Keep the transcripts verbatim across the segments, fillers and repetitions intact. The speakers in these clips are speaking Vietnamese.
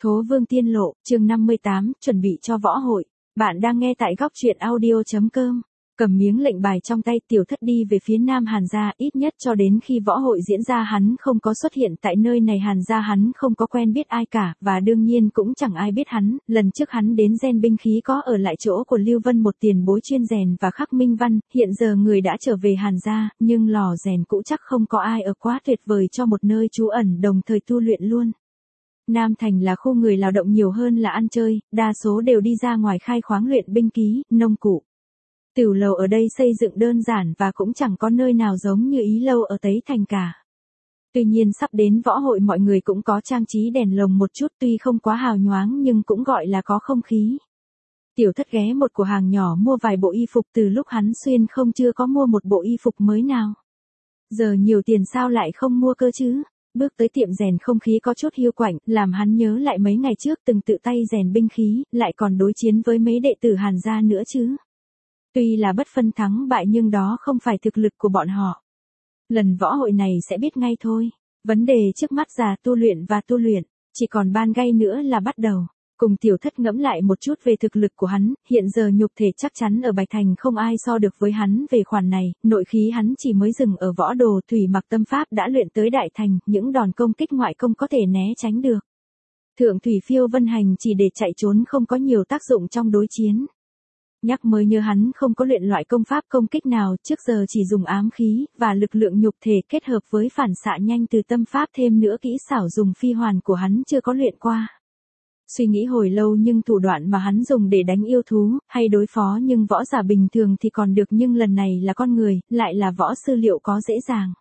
Thố Vương Tiên Lộ, chương năm mươi tám, chuẩn bị cho võ hội. Bạn đang nghe tại góc truyện audio.com. Cầm miếng lệnh bài trong tay, Tiểu Thất đi về phía Nam Hàn gia, ít nhất cho đến khi võ hội diễn ra hắn không có xuất hiện tại nơi này. Hàn gia hắn không có quen biết ai cả, và đương nhiên cũng chẳng ai biết hắn. Lần trước hắn đến rèn binh khí có ở lại chỗ của Lưu Vân, một tiền bối chuyên rèn và khắc minh văn. Hiện giờ người đã trở về Hàn gia, nhưng lò rèn cũ chắc không có ai ở, quá tuyệt vời cho một nơi trú ẩn đồng thời tu luyện luôn. Nam Thành là khu người lao động nhiều hơn là ăn chơi, đa số đều đi ra ngoài khai khoáng luyện binh khí, nông cụ. Tửu lầu ở đây xây dựng đơn giản và cũng chẳng có nơi nào giống như Ý Lâu ở Tấy Thành cả. Tuy nhiên sắp đến võ hội mọi người cũng có trang trí đèn lồng một chút, tuy không quá hào nhoáng nhưng cũng gọi là có không khí. Tiểu Thất ghé một cửa hàng nhỏ mua vài bộ y phục, từ lúc hắn xuyên không chưa có mua một bộ y phục mới nào. Giờ nhiều tiền sao lại không mua cơ chứ? Bước tới tiệm rèn không khí có chút hiu quạnh, làm hắn nhớ lại mấy ngày trước từng tự tay rèn binh khí, lại còn đối chiến với mấy đệ tử Hàn gia nữa chứ. Tuy là bất phân thắng bại nhưng đó không phải thực lực của bọn họ. Lần võ hội này sẽ biết ngay thôi. Vấn đề trước mắt là tu luyện và tu luyện, chỉ còn ban gây nữa là bắt đầu. Cùng Tiểu Thất ngẫm lại một chút về thực lực của hắn, hiện giờ nhục thể chắc chắn ở Bạch Thành không ai so được với hắn về khoản này, nội khí hắn chỉ mới dừng ở võ đồ, thủy mặc tâm pháp đã luyện tới đại thành, những đòn công kích ngoại công có thể né tránh được. Thượng thủy phiêu vân hành chỉ để chạy trốn không có nhiều tác dụng trong đối chiến. Nhắc mới nhớ hắn không có luyện loại công pháp công kích nào, trước giờ chỉ dùng ám khí, và lực lượng nhục thể kết hợp với phản xạ nhanh từ tâm pháp, thêm nữa kỹ xảo dùng phi hoàn của hắn chưa có luyện qua. Suy nghĩ hồi lâu nhưng thủ đoạn mà hắn dùng để đánh yêu thú, hay đối phó nhưng võ giả bình thường thì còn được, nhưng lần này là con người, lại là võ sư, liệu có dễ dàng.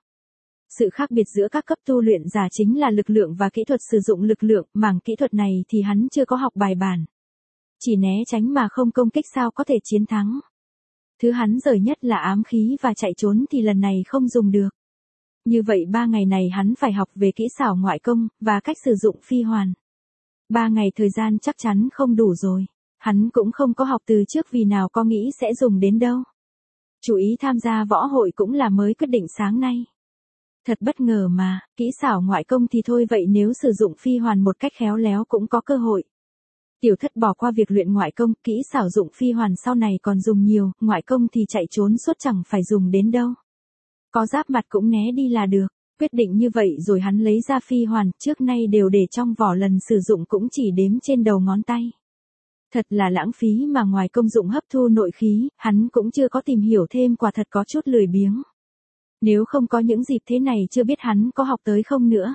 Sự khác biệt giữa các cấp tu luyện giả chính là lực lượng và kỹ thuật sử dụng lực lượng, mảng kỹ thuật này thì hắn chưa có học bài bản. Chỉ né tránh mà không công kích sao có thể chiến thắng. Thứ hắn giỏi nhất là ám khí và chạy trốn thì lần này không dùng được. Như vậy ba ngày này hắn phải học về kỹ xảo ngoại công, và cách sử dụng phi hoàn. Ba ngày thời gian chắc chắn không đủ rồi. Hắn cũng không có học từ trước vì nào có nghĩ sẽ dùng đến đâu. Chú ý tham gia võ hội cũng là mới quyết định sáng nay. Thật bất ngờ mà, kỹ xảo ngoại công thì thôi vậy nếu sử dụng phi hoàn một cách khéo léo cũng có cơ hội. Tiểu Thất bỏ qua việc luyện ngoại công, kỹ xảo dụng phi hoàn sau này còn dùng nhiều, ngoại công thì chạy trốn suốt chẳng phải dùng đến đâu. Có giáp mặt cũng né đi là được. Quyết định như vậy rồi hắn lấy ra phi hoàn, trước nay đều để trong vỏ, lần sử dụng cũng chỉ đếm trên đầu ngón tay. Thật là lãng phí mà, ngoài công dụng hấp thu nội khí, hắn cũng chưa có tìm hiểu thêm, quả thật có chút lười biếng. Nếu không có những dịp thế này chưa biết hắn có học tới không nữa.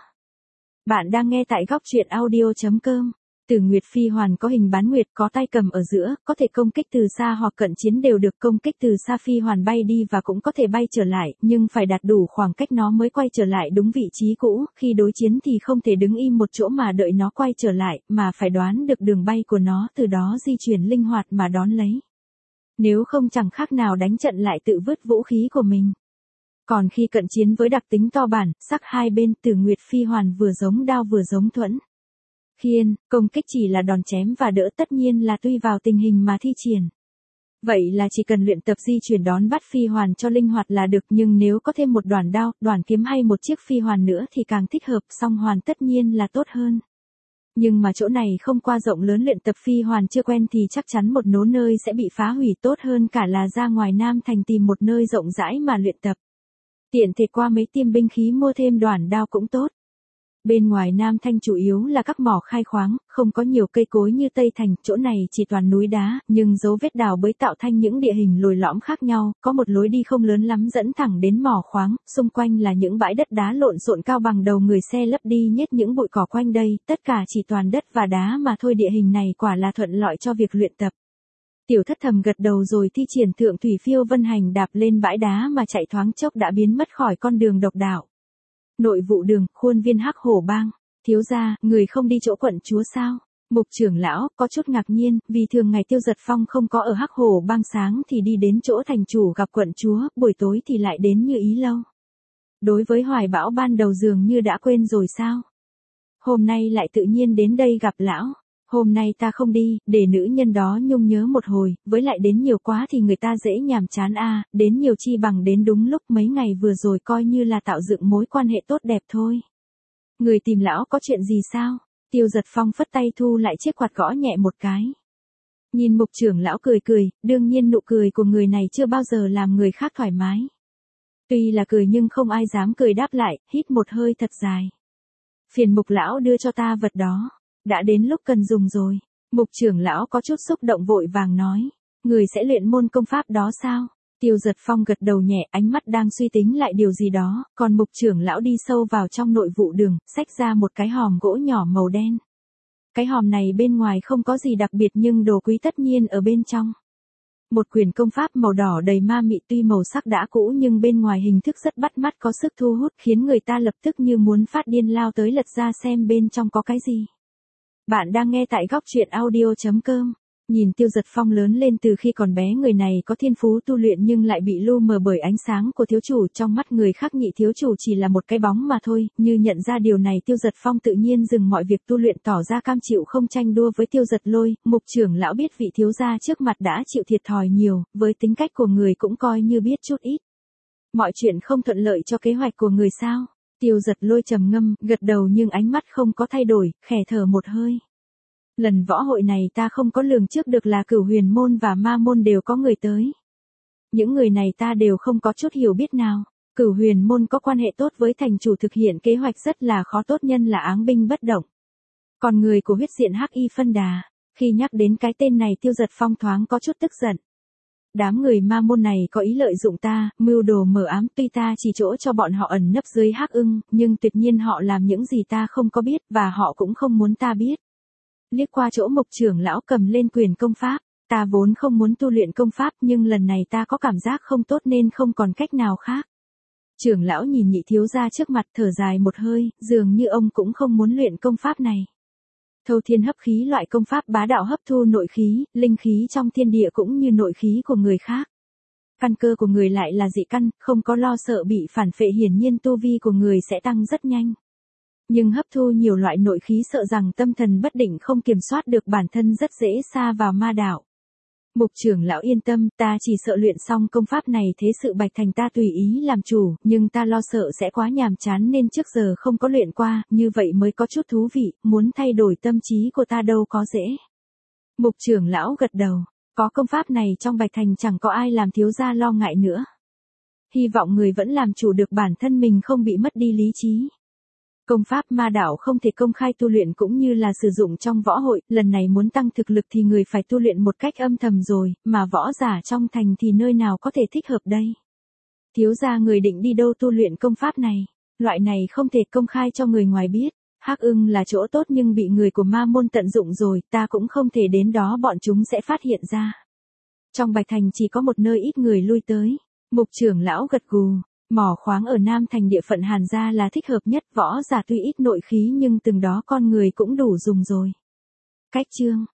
Bạn đang nghe tại góc truyện audio.com. Tử Nguyệt phi hoàn có hình bán nguyệt, có tay cầm ở giữa, có thể công kích từ xa hoặc cận chiến đều được. Công kích từ xa phi hoàn bay đi và cũng có thể bay trở lại, nhưng phải đạt đủ khoảng cách nó mới quay trở lại đúng vị trí cũ. Khi đối chiến thì không thể đứng im một chỗ mà đợi nó quay trở lại, mà phải đoán được đường bay của nó, từ đó di chuyển linh hoạt mà đón lấy. Nếu không chẳng khác nào đánh trận lại tự vứt vũ khí của mình. Còn khi cận chiến với đặc tính to bản, sắc hai bên, Tử Nguyệt phi hoàn vừa giống đao vừa giống thuẫn. Khiên, công kích chỉ là đòn chém và đỡ, tất nhiên là tùy vào tình hình mà thi triển. Vậy là chỉ cần luyện tập di chuyển đón bắt phi hoàn cho linh hoạt là được, nhưng nếu có thêm một đoản đao, đoản kiếm hay một chiếc phi hoàn nữa thì càng thích hợp, song hoàn tất nhiên là tốt hơn. Nhưng mà chỗ này không qua rộng lớn, luyện tập phi hoàn chưa quen thì chắc chắn một nố nơi sẽ bị phá hủy, tốt hơn cả là ra ngoài Nam Thành tìm một nơi rộng rãi mà luyện tập. Tiện thể qua mấy tiệm binh khí mua thêm đoản đao cũng tốt. Bên ngoài Nam Thanh chủ yếu là các mỏ khai khoáng, không có nhiều cây cối như Tây Thành, chỗ này chỉ toàn núi đá, nhưng dấu vết đào bới tạo thành những địa hình lồi lõm khác nhau, có một lối đi không lớn lắm dẫn thẳng đến mỏ khoáng, xung quanh là những bãi đất đá lộn xộn cao bằng đầu người, xe lấp đi nhét những bụi cỏ quanh đây, tất cả chỉ toàn đất và đá mà thôi, địa hình này quả là thuận lợi cho việc luyện tập. Tiểu Thất thầm gật đầu rồi thi triển thượng thủy phiêu vân hành, đạp lên bãi đá mà chạy, thoáng chốc đã biến mất khỏi con đường độc đạo. Nội vụ đường, khuôn viên Hắc Hổ Bang. Thiếu gia, người không đi chỗ quận chúa sao? Mục trưởng lão có chút ngạc nhiên, vì thường ngày Tiêu Giật Phong không có ở Hắc Hổ Bang, sáng thì đi đến chỗ thành chủ gặp quận chúa, buổi tối thì lại đến Như Ý Lâu. Đối với hoài bão ban đầu dường như đã quên rồi sao? Hôm nay lại tự nhiên đến đây gặp lão. Hôm nay ta không đi, để nữ nhân đó nhung nhớ một hồi, với lại đến nhiều quá thì người ta dễ nhàm chán a, à, đến nhiều chi bằng đến đúng lúc, mấy ngày vừa rồi coi như là tạo dựng mối quan hệ tốt đẹp thôi. Người tìm lão có chuyện gì sao? Tiêu Giật Phong phất tay thu lại chiếc quạt gõ nhẹ một cái. Nhìn Mục trưởng lão cười cười, đương nhiên nụ cười của người này chưa bao giờ làm người khác thoải mái. Tuy là cười nhưng không ai dám cười đáp lại, hít một hơi thật dài. Phiền Mục lão đưa cho ta vật đó, đã đến lúc cần dùng rồi. Mục trưởng lão có chút xúc động vội vàng nói, người sẽ luyện môn công pháp đó sao? Tiêu Giật Phong gật đầu nhẹ, ánh mắt đang suy tính lại điều gì đó, còn Mục trưởng lão đi sâu vào trong nội vụ đường, xách ra một cái hòm gỗ nhỏ màu đen. Cái hòm này bên ngoài không có gì đặc biệt nhưng đồ quý tất nhiên ở bên trong. Một quyển công pháp màu đỏ đầy ma mị, tuy màu sắc đã cũ nhưng bên ngoài hình thức rất bắt mắt, có sức thu hút khiến người ta lập tức như muốn phát điên lao tới lật ra xem bên trong có cái gì. Bạn đang nghe tại góc truyện audio chấm com. Nhìn Tiêu Giật Phong lớn lên từ khi còn bé, người này có thiên phú tu luyện nhưng lại bị lu mờ bởi ánh sáng của thiếu chủ, trong mắt người khác nhị thiếu chủ chỉ là một cái bóng mà thôi, như nhận ra điều này Tiêu Giật Phong tự nhiên dừng mọi việc tu luyện, tỏ ra cam chịu không tranh đua với Tiêu Giật Lôi. Mục trưởng lão biết vị thiếu gia trước mặt đã chịu thiệt thòi nhiều, với tính cách của người cũng coi như biết chút ít. Mọi chuyện không thuận lợi cho kế hoạch của người sao? Tiêu Giật Lôi trầm ngâm, gật đầu nhưng ánh mắt không có thay đổi, khẽ thở một hơi. Lần võ hội này ta không có lường trước được là Cửu Huyền môn và Ma môn đều có người tới. Những người này ta đều không có chút hiểu biết nào. Cửu Huyền môn có quan hệ tốt với thành chủ, thực hiện kế hoạch rất là khó, tốt nhân là áng binh bất động. Còn người của huyết diện Hắc Y Phân Đà, khi nhắc đến cái tên này Tiêu Giật Phong thoáng có chút tức giận. Đám người Ma môn này có ý lợi dụng ta, mưu đồ mờ ám, tuy ta chỉ chỗ cho bọn họ ẩn nấp dưới Hắc Ưng, nhưng tuyệt nhiên họ làm những gì ta không có biết và họ cũng không muốn ta biết. Liếc qua chỗ Mục trưởng lão cầm lên quyền công pháp, ta vốn không muốn tu luyện công pháp nhưng lần này ta có cảm giác không tốt nên không còn cách nào khác. Trưởng lão nhìn nhị thiếu gia trước mặt thở dài một hơi, dường như ông cũng không muốn luyện công pháp này. Thâu thiên hấp khí loại công pháp bá đạo hấp thu nội khí, linh khí trong thiên địa cũng như nội khí của người khác. Căn cơ của người lại là dị căn, không có lo sợ bị phản phệ, hiển nhiên tu vi của người sẽ tăng rất nhanh. Nhưng hấp thu nhiều loại nội khí sợ rằng tâm thần bất định không kiểm soát được bản thân, rất dễ sa vào ma đạo. Mục trưởng lão yên tâm, ta chỉ sợ luyện xong công pháp này thế sự Bạch Thành ta tùy ý làm chủ, nhưng ta lo sợ sẽ quá nhàm chán nên trước giờ không có luyện qua, như vậy mới có chút thú vị, muốn thay đổi tâm trí của ta đâu có dễ. Mục trưởng lão gật đầu, có công pháp này trong Bạch Thành chẳng có ai làm thiếu gia lo ngại nữa. Hy vọng người vẫn làm chủ được bản thân mình, không bị mất đi lý trí. Công pháp ma đạo không thể công khai tu luyện cũng như là sử dụng trong võ hội, lần này muốn tăng thực lực thì người phải tu luyện một cách âm thầm rồi, mà võ giả trong thành thì nơi nào có thể thích hợp đây. Thiếu gia người định đi đâu tu luyện công pháp này? Loại này không thể công khai cho người ngoài biết. Hắc Ưng là chỗ tốt nhưng bị người của Ma môn tận dụng rồi, ta cũng không thể đến đó, bọn chúng sẽ phát hiện ra. Trong Bạch Thành chỉ có một nơi ít người lui tới. Mục trưởng lão gật gù. Mỏ khoáng ở Nam Thành địa phận Hàn gia là thích hợp nhất, võ giả tuy ít nội khí nhưng từng đó con người cũng đủ dùng rồi. Cách chương